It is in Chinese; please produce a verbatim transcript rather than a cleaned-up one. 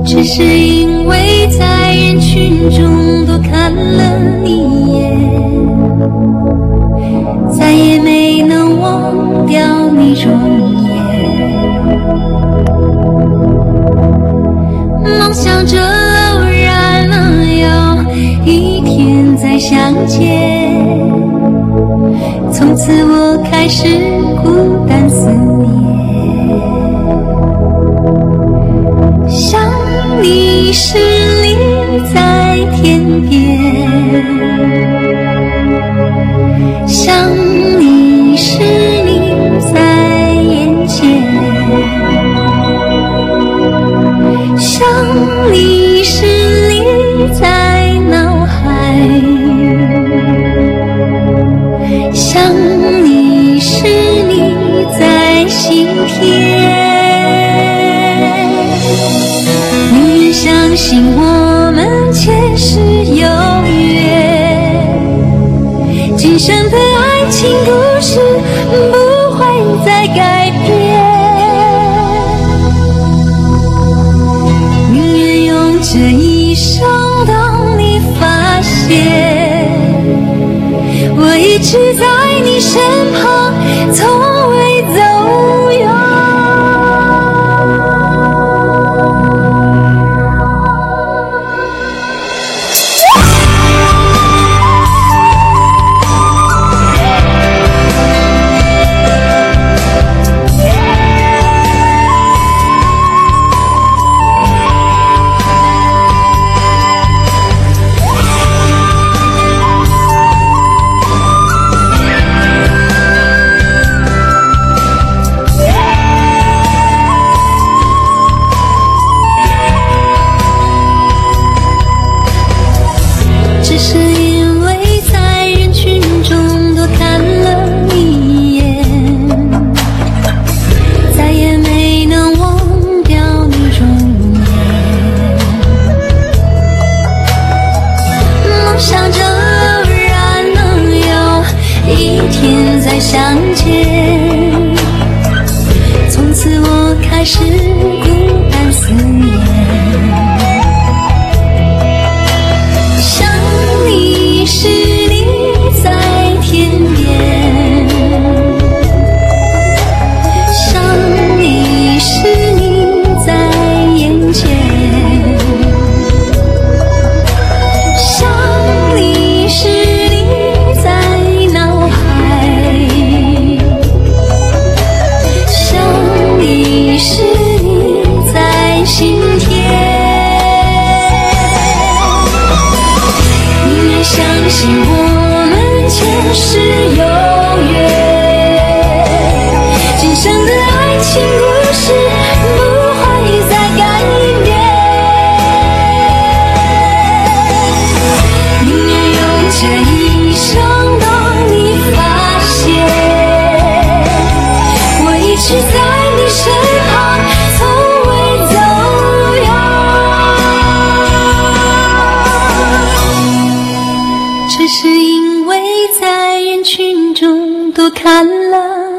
只是因为在人群中多看了你一眼，再也没能忘掉你容颜。梦想着偶然能有一天再相见，从此我开始孤单思念。想你时你在天边，想你时你在眼前，想你时你在脑海，想你时你在心田。宁愿相信我们前世有缘，今生的爱情故事不会再改变。宁愿用这一生等你发现，我一直在你身旁，从未走远。只是因为在人群中多看了你一眼，再也没能忘掉你容颜。梦想着偶然能有一天再相见，从此我开始孤单思念。是你在天边，想你是你在眼前，想你是你在脑海，想你是你在心田。相信我们前世有缘，今生的爱情故事不会再改变。宁愿用这一生等你发现，我一直在你身旁，从未走远。只是因为在人群中多看了